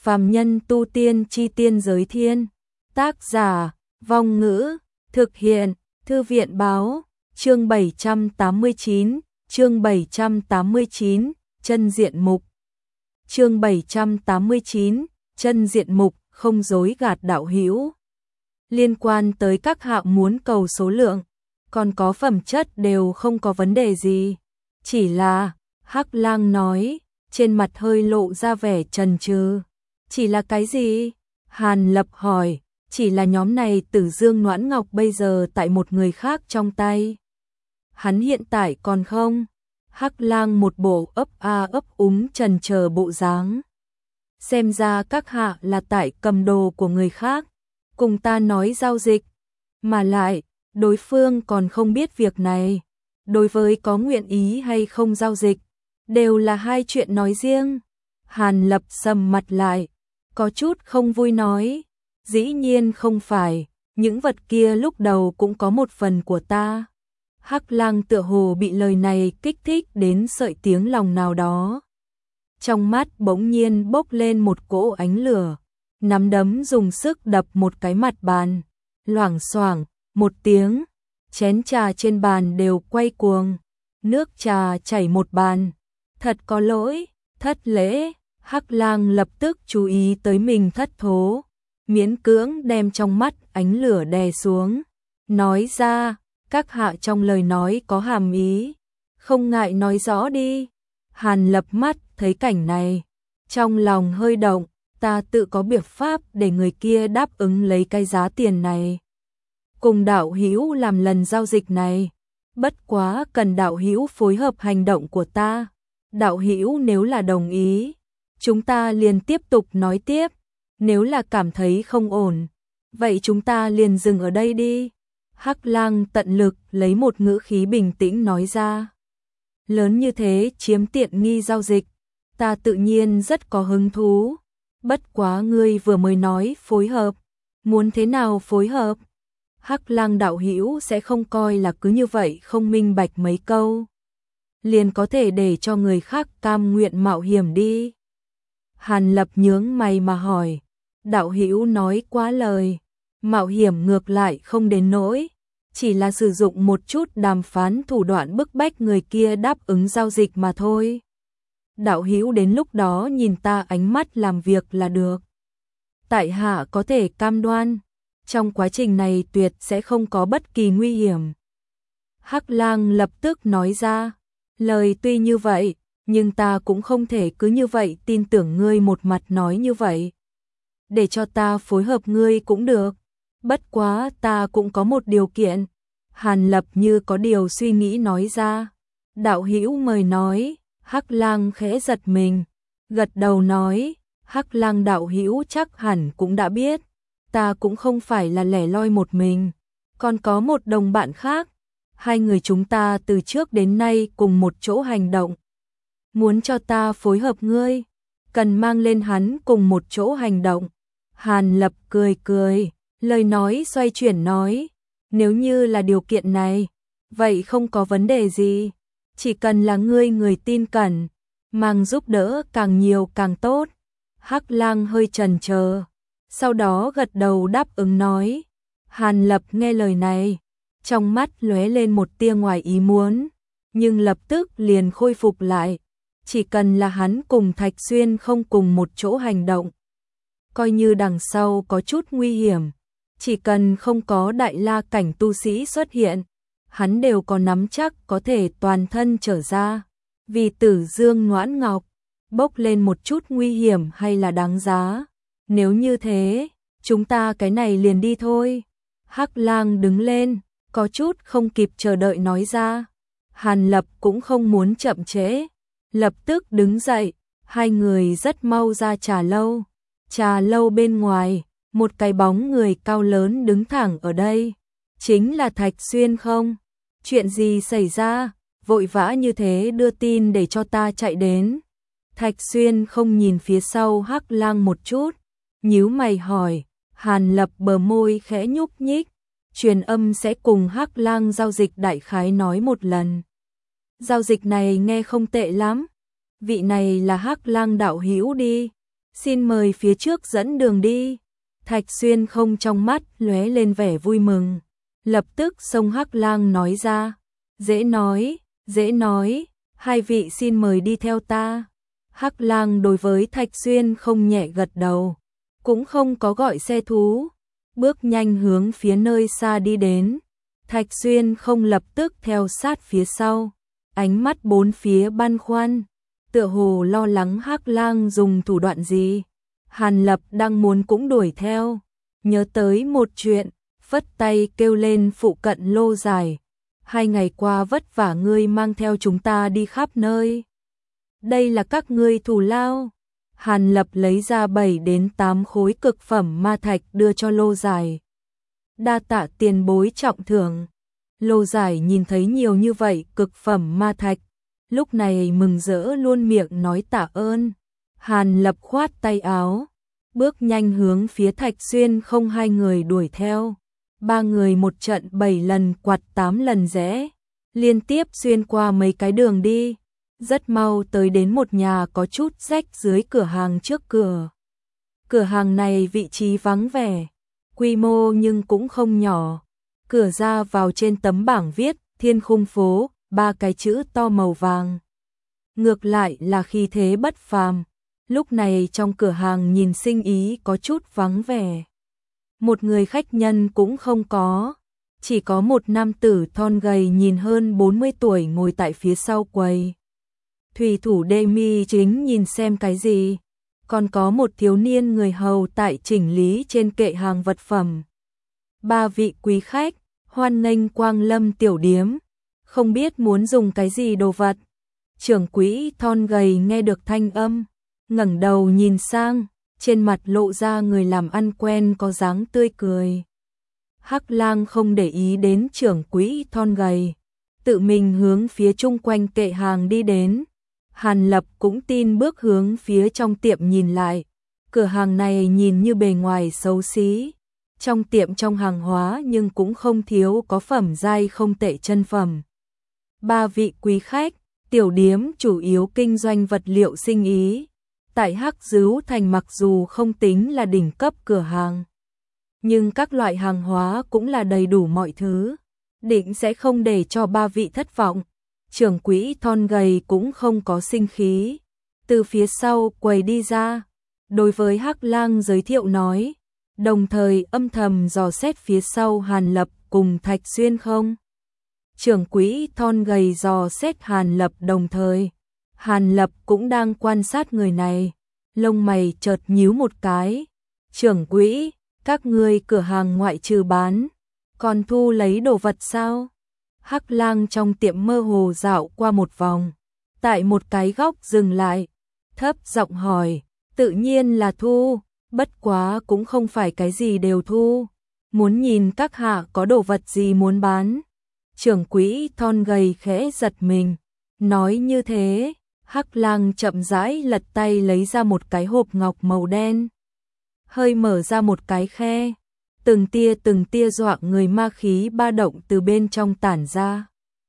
Phàm nhân tu tiên chi tiên giới thiên. Tác giả, Vong Ngữ, thực hiện, Thư viện báo, chương 789, chương 789, chân diện mục. Chương 789, chân diện mục, không dối gạt đạo hữu. Liên quan tới các hạng muốn cầu số lượng, còn có phẩm chất đều không có vấn đề gì. Chỉ là, Hắc Lang nói, trên mặt hơi lộ ra vẻ chần chừ. Chỉ là cái gì? Hàn Lập hỏi, chỉ là nhóm này Tử Dương Noãn Ngọc bây giờ tại một người khác trong tay. Hắn hiện tại còn không? Hắc Lang một bộ ấp a ấp úng chần chờ bộ dáng. Xem ra các hạ là tại cầm đồ của người khác, cùng ta nói giao dịch. Mà lại, đối phương còn không biết việc này. Đối với có nguyện ý hay không giao dịch, đều là hai chuyện nói riêng. Hàn Lập sầm mặt lại, có chút không vui nói, dĩ nhiên không phải, những vật kia lúc đầu cũng có một phần của ta. Hắc Lang tựa hồ bị lời này kích thích đến sợi tiếng lòng nào đó. Trong mắt bỗng nhiên bốc lên một cỗ ánh lửa, nắm đấm dùng sức đập một cái mặt bàn, loảng xoảng một tiếng, chén trà trên bàn đều quay cuồng, nước trà chảy một bàn. Thật có lỗi, thất lễ. Hắc Lang lập tức chú ý tới mình thất thố, miễn cưỡng đem trong mắt ánh lửa đè xuống, nói ra, các hạ trong lời nói có hàm ý, không ngại nói rõ đi. Hàn Lập mắt thấy cảnh này, trong lòng hơi động, ta tự có biện pháp để người kia đáp ứng lấy cái giá tiền này. Cùng đạo hữu làm lần giao dịch này, bất quá cần đạo hữu phối hợp hành động của ta. Đạo hữu nếu là đồng ý, chúng ta liền tiếp tục nói tiếp, nếu là cảm thấy không ổn, vậy chúng ta liền dừng ở đây đi. Hắc Lang tận lực lấy một ngữ khí bình tĩnh nói ra. Lớn như thế chiếm tiện nghi giao dịch, ta tự nhiên rất có hứng thú. Bất quá ngươi vừa mới nói phối hợp, muốn thế nào phối hợp? Hắc Lang đạo hữu sẽ không coi là cứ như vậy không minh bạch mấy câu, liền có thể để cho người khác cam nguyện mạo hiểm đi. Hàn Lập nhướng mày mà hỏi, đạo hữu nói quá lời, mạo hiểm ngược lại không đến nỗi, chỉ là sử dụng một chút đàm phán thủ đoạn bức bách người kia đáp ứng giao dịch mà thôi. Đạo hữu đến lúc đó nhìn ta ánh mắt làm việc là được. Tại hạ có thể cam đoan, trong quá trình này tuyệt sẽ không có bất kỳ nguy hiểm. Hắc Lang lập tức nói ra, lời tuy như vậy, nhưng ta cũng không thể cứ như vậy tin tưởng ngươi một mặt nói như vậy. Để cho ta phối hợp ngươi cũng được, bất quá ta cũng có một điều kiện. Hàn Lập như có điều suy nghĩ nói ra, đạo hữu mời nói. Hắc Lang khẽ giật mình, gật đầu nói, Hắc Lang đạo hữu chắc hẳn cũng đã biết, ta cũng không phải là lẻ loi một mình, còn có một đồng bạn khác. Hai người chúng ta từ trước đến nay cùng một chỗ hành động. Muốn cho ta phối hợp ngươi, cần mang lên hắn cùng một chỗ hành động. Hàn Lập cười cười, lời nói xoay chuyển nói, nếu như là điều kiện này, vậy không có vấn đề gì. Chỉ cần là ngươi người tin cẩn, mang giúp đỡ càng nhiều càng tốt. Hắc Lang hơi chần chờ, sau đó gật đầu đáp ứng nói. Hàn Lập nghe lời này, trong mắt lóe lên một tia ngoài ý muốn, nhưng lập tức liền khôi phục lại. Chỉ cần là hắn cùng Thạch Xuyên không cùng một chỗ hành động, coi như đằng sau có chút nguy hiểm, chỉ cần không có đại la cảnh tu sĩ xuất hiện, hắn đều có nắm chắc có thể toàn thân trở ra. Vì Tử Dương Noãn Ngọc, bốc lên một chút nguy hiểm hay là đáng giá. Nếu như thế, chúng ta cái này liền đi thôi. Hắc Lang đứng lên, có chút không kịp chờ đợi nói ra. Hàn Lập cũng không muốn chậm trễ, lập tức đứng dậy. Hai người rất mau ra trà lâu. Trà lâu bên ngoài, một cái bóng người cao lớn đứng thẳng ở đây. Chính là Thạch Xuyên không? Chuyện gì xảy ra? Vội vã như thế đưa tin để cho ta chạy đến. Thạch Xuyên không nhìn phía sau Hắc Lang một chút, nhíu mày hỏi. Hàn Lập bờ môi khẽ nhúc nhích, truyền âm sẽ cùng Hắc Lang giao dịch đại khái nói một lần. Giao dịch này nghe không tệ lắm, vị này là Hắc Lang đạo hữu đi. Xin mời phía trước dẫn đường đi. Thạch Xuyên không trong mắt lóe lên vẻ vui mừng. Lập tức xông Hắc Lang nói ra. Dễ nói, hai vị xin mời đi theo ta. Hắc Lang đối với Thạch Xuyên không nhẹ gật đầu, cũng không có gọi xe thú, bước nhanh hướng phía nơi xa đi đến. Thạch Xuyên không lập tức theo sát phía sau, ánh mắt bốn phía băn khoăn, tựa hồ lo lắng Hắc Lang dùng thủ đoạn gì. Hàn Lập đang muốn cũng đuổi theo, nhớ tới một chuyện, phất tay kêu lên phụ cận Lô Giải. 2 ngày qua vất vả ngươi mang theo chúng ta đi khắp nơi. Đây là các ngươi thù lao. Hàn Lập lấy ra 7 đến 8 khối cực phẩm ma thạch đưa cho Lô Giải. Đa tạ tiền bối trọng thưởng. Lô Giải nhìn thấy nhiều như vậy cực phẩm ma thạch, lúc này mừng rỡ luôn miệng nói tạ ơn. Hàn Lập khoát tay áo, bước nhanh hướng phía Thạch Xuyên không hai người đuổi theo. 3 người một trận 7 lần quạt 8 lần rẽ, liên tiếp xuyên qua mấy cái đường đi, rất mau tới đến một nhà có chút rách dưới cửa hàng trước cửa. Cửa hàng này vị trí vắng vẻ, quy mô nhưng cũng không nhỏ. Cửa ra vào trên tấm bảng viết Thiên Khung Phố, 3 cái chữ to màu vàng. Ngược lại là khí thế bất phàm. Lúc này trong cửa hàng nhìn sinh ý có chút vắng vẻ. Một người khách nhân cũng không có, chỉ có một nam tử thon gầy nhìn hơn 40 tuổi ngồi tại phía sau quầy. Thủy thủ Demi chính nhìn xem cái gì, còn có một thiếu niên người hầu tại chỉnh lý trên kệ hàng vật phẩm. 3 vị quý khách, hoan nghênh quang lâm tiểu điếm, không biết muốn dùng cái gì đồ vật. Trưởng quỹ thon gầy nghe được thanh âm, ngẩng đầu nhìn sang, trên mặt lộ ra người làm ăn quen có dáng tươi cười. Hắc Lang không để ý đến trưởng quỹ thon gầy, tự mình hướng phía chung quanh kệ hàng đi đến. Hàn Lập cũng tin bước hướng phía trong tiệm nhìn lại. Cửa hàng này nhìn như bề ngoài xấu xí, trong tiệm trong hàng hóa nhưng cũng không thiếu có phẩm giai không tệ chân phẩm. 3 vị quý khách, tiểu điếm chủ yếu kinh doanh vật liệu sinh ý. Tại Hắc Dứu Thành mặc dù không tính là đỉnh cấp cửa hàng, nhưng các loại hàng hóa cũng là đầy đủ mọi thứ, định sẽ không để cho 3 vị thất vọng. Trưởng quỹ thon gầy cũng không có sinh khí, từ phía sau quầy đi ra, đối với Hắc Lang giới thiệu nói, đồng thời âm thầm dò xét phía sau Hàn Lập cùng Thạch Xuyên không. Trưởng quỹ thon gầy dò xét Hàn Lập đồng thời, Hàn Lập cũng đang quan sát người này, lông mày chợt nhíu một cái. Trưởng quỹ, các ngươi cửa hàng ngoại trừ bán, còn thu lấy đồ vật sao? Hắc Lang trong tiệm mơ hồ dạo qua một vòng, tại một cái góc dừng lại, thấp giọng hỏi, tự nhiên là thu, bất quá cũng không phải cái gì đều thu, muốn nhìn các hạ có đồ vật gì muốn bán. Trưởng quỹ thon gầy khẽ giật mình, nói như thế. Hắc Lang chậm rãi lật tay lấy ra một cái hộp ngọc màu đen, hơi mở ra một cái khe, từng tia dọa người ma khí ba động từ bên trong tản ra.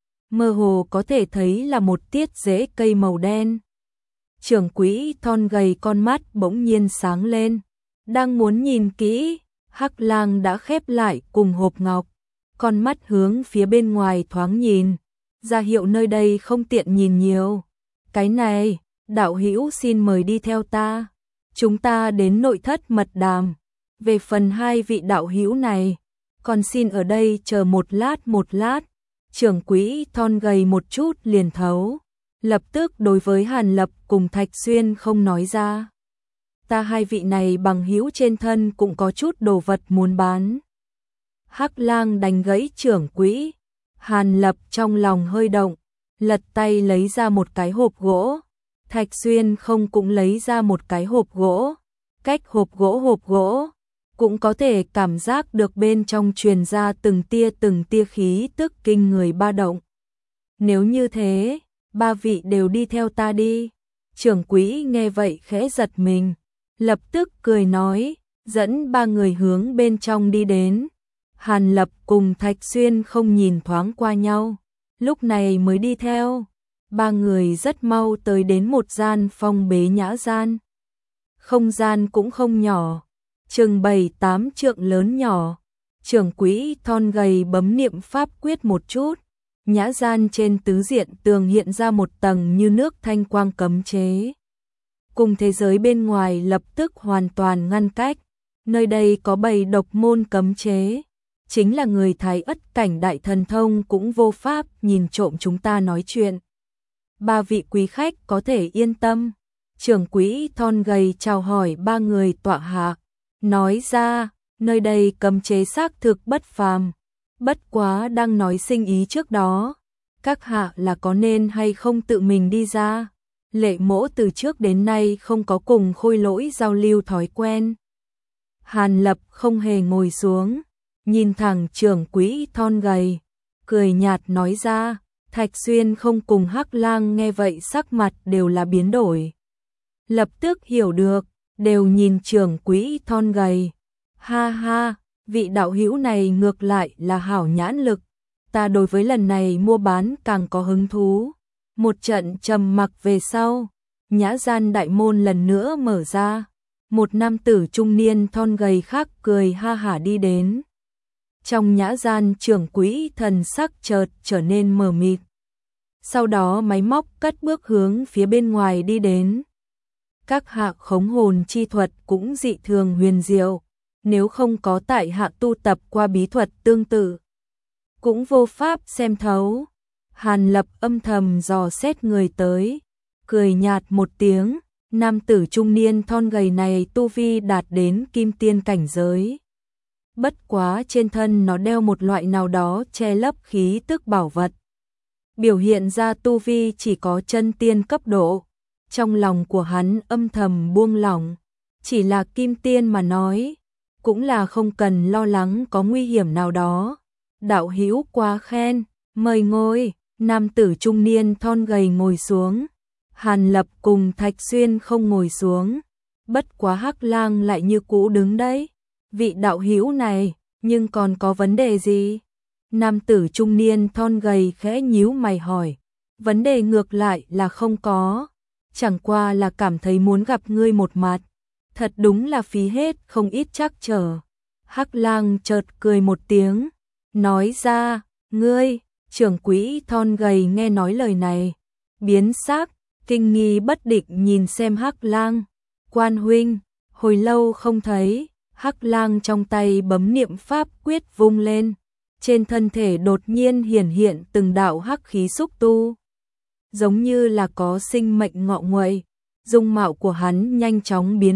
Mơ hồ có thể thấy là một tiết rễ cây màu đen. Trưởng quỹ thon gầy con mắt bỗng nhiên sáng lên, đang muốn nhìn kỹ, Hắc Lang đã khép lại cùng hộp ngọc, con mắt hướng phía bên ngoài thoáng nhìn, ra hiệu nơi đây không tiện nhìn nhiều. Cái này, đạo hữu xin mời đi theo ta. Chúng ta đến nội thất mật đàm. Về phần 2 vị đạo hữu này, còn xin ở đây chờ một lát. Trưởng quỹ thon gầy một chút liền thấu. Lập tức đối với Hàn Lập cùng Thạch Xuyên không nói ra. Ta 2 vị này bằng hữu trên thân cũng có chút đồ vật muốn bán. Hắc Lang đánh gãy trưởng quỹ. Hàn Lập trong lòng hơi động, lật tay lấy ra một cái hộp gỗ. Thạch Xuyên không cũng lấy ra một cái hộp gỗ. Cách hộp gỗ cũng có thể cảm giác được bên trong truyền ra từng tia khí tức kinh người ba động. Nếu như thế, 3 vị đều đi theo ta đi. Trưởng quỹ nghe vậy khẽ giật mình, lập tức cười nói, dẫn 3 người hướng bên trong đi đến. Hàn Lập cùng Thạch Xuyên không nhìn thoáng qua nhau, lúc này mới đi theo. 3 người rất mau tới đến một gian phong bế nhã gian. không gian cũng không nhỏ, chừng 7-8 trượng lớn nhỏ. Trưởng quỹ thon gầy bấm niệm pháp quyết một chút, nhã gian trên tứ diện tường hiện ra một tầng như nước thanh quang cấm chế. Cùng thế giới bên ngoài lập tức hoàn toàn ngăn cách, nơi đây có 7 độc môn cấm chế, chính là người Thái Ất cảnh đại thần thông cũng vô pháp nhìn trộm chúng ta nói chuyện. 3 vị quý khách có thể yên tâm. Trưởng quỹ thon gầy chào hỏi 3 người tọa hạ, nói ra, nơi đây cấm chế xác thực bất phàm, bất quá đang nói sinh ý trước đó, các hạ là có nên hay không tự mình đi ra. Lệ Mỗ từ trước đến nay không có cùng Khôi Lỗi giao lưu thói quen. Hàn Lập không hề ngồi xuống, nhìn thẳng trưởng quỹ thon gầy, cười nhạt nói ra. Thạch Xuyên không cùng Hắc Lang nghe vậy sắc mặt đều là biến đổi. Lập tức hiểu được, đều nhìn trưởng quỹ thon gầy. Ha ha, vị đạo hữu này ngược lại là hảo nhãn lực, ta đối với lần này mua bán càng có hứng thú. Một trận trầm mặc về sau, nhã gian đại môn lần nữa mở ra, một nam tử trung niên thon gầy khác cười ha hả đi đến. Trong nhã gian trưởng quỹ thần sắc chợt trở nên mờ mịt. Sau đó máy móc cất bước hướng phía bên ngoài đi đến. Các hạ khống hồn chi thuật cũng dị thường huyền diệu, nếu không có tại hạ tu tập qua bí thuật tương tự, cũng vô pháp xem thấu. Hàn Lập âm thầm dò xét người tới, cười nhạt một tiếng, nam tử trung niên thon gầy này tu vi đạt đến kim tiên cảnh giới. Bất quá trên thân nó đeo một loại nào đó che lấp khí tức bảo vật, biểu hiện ra tu vi chỉ có chân tiên cấp độ. Trong lòng của hắn âm thầm buông lỏng, chỉ là kim tiên mà nói, cũng là không cần lo lắng có nguy hiểm nào đó. Đạo hữu quá khen, mời ngồi. Nam tử trung niên thon gầy ngồi xuống, Hàn Lập cùng Thạch Xuyên không ngồi xuống, bất quá Hắc Lang lại như cũ đứng đấy. Vị đạo hữu này, nhưng còn có vấn đề gì? Nam tử trung niên thon gầy khẽ nhíu mày hỏi. Vấn đề ngược lại là không có, chẳng qua là cảm thấy muốn gặp ngươi một mặt, thật đúng là phí hết không ít trắc trở. Hắc Lang chợt cười một tiếng, nói ra, ngươi. Trưởng quỹ thon gầy nghe nói lời này, biến sắc, kinh nghi bất định nhìn xem Hắc Lang. Quan huynh, hồi lâu không thấy. Hắc Lang trong tay bấm niệm pháp quyết vung lên, trên thân thể đột nhiên hiển hiện từng đạo hắc khí xúc tu, giống như là có sinh mệnh ngọ nguậy. Dung mạo của hắn nhanh chóng biến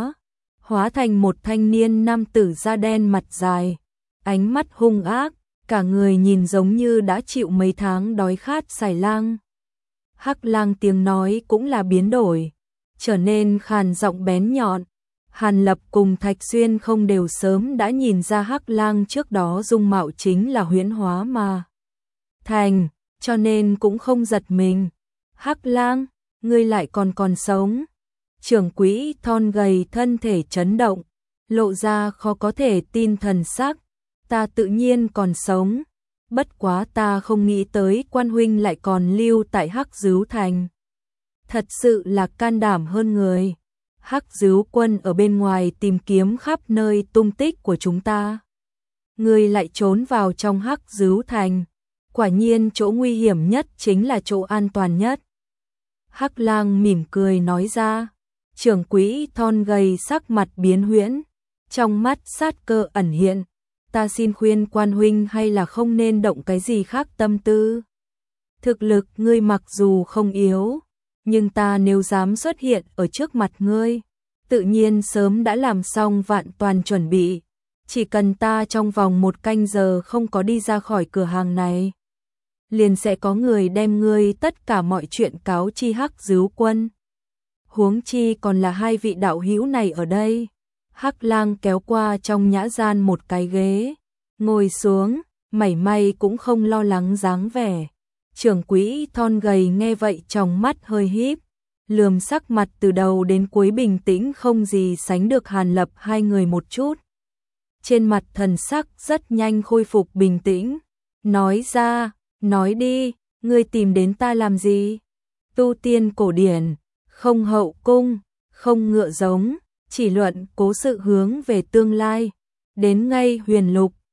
hóa thành một thanh niên nam tử da đen mặt dài, ánh mắt hung ác, cả người nhìn giống như đã chịu mấy tháng đói khát xài lang. Hắc Lang tiếng nói cũng là biến đổi, trở nên khàn giọng bén nhọn. Hàn Lập cùng Thạch Xuyên không đều sớm đã nhìn ra Hắc Lang trước đó dung mạo chính là huyễn hóa mà thành, cho nên cũng không giật mình. Hắc Lang, ngươi lại còn sống. Trưởng quỹ thon gầy thân thể chấn động, lộ ra khó có thể tin thần sắc. Ta tự nhiên còn sống, bất quá ta không nghĩ tới quan huynh lại còn lưu tại Hắc Dứu Thành. Thật sự là can đảm hơn người. Hắc Dứu quân ở bên ngoài tìm kiếm khắp nơi tung tích của chúng ta, ngươi lại trốn vào trong Hắc Dứu Thành, quả nhiên chỗ nguy hiểm nhất chính là chỗ an toàn nhất. Hắc Lang mỉm cười nói ra. Trưởng quỹ thon gầy sắc mặt biến huyễn, trong mắt sát cơ ẩn hiện. Ta xin khuyên quan huynh hay là không nên động cái gì khác tâm tư. Thực lực ngươi mặc dù không yếu, nhưng ta nếu dám xuất hiện ở trước mặt ngươi, tự nhiên sớm đã làm xong vạn toàn chuẩn bị. Chỉ cần ta trong vòng 1 canh giờ không có đi ra khỏi cửa hàng này, liền sẽ có người đem ngươi tất cả mọi chuyện cáo chi Hắc Dứu quân. Huống chi còn là 2 vị đạo hữu này ở đây. Hắc Lang kéo qua trong nhã gian một cái ghế, ngồi xuống, mảy may cũng không lo lắng dáng vẻ. Trưởng quỹ thon gầy nghe vậy trong mắt hơi híp, lườm sắc mặt từ đầu đến cuối bình tĩnh không gì sánh được Hàn Lập hai người một chút. Trên mặt thần sắc rất nhanh khôi phục bình tĩnh, nói ra, nói đi, ngươi tìm đến ta làm gì? Tu tiên cổ điển, không hậu cung, không ngựa giống, chỉ luận cố sự hướng về tương lai. Đến ngay Huyền Lục,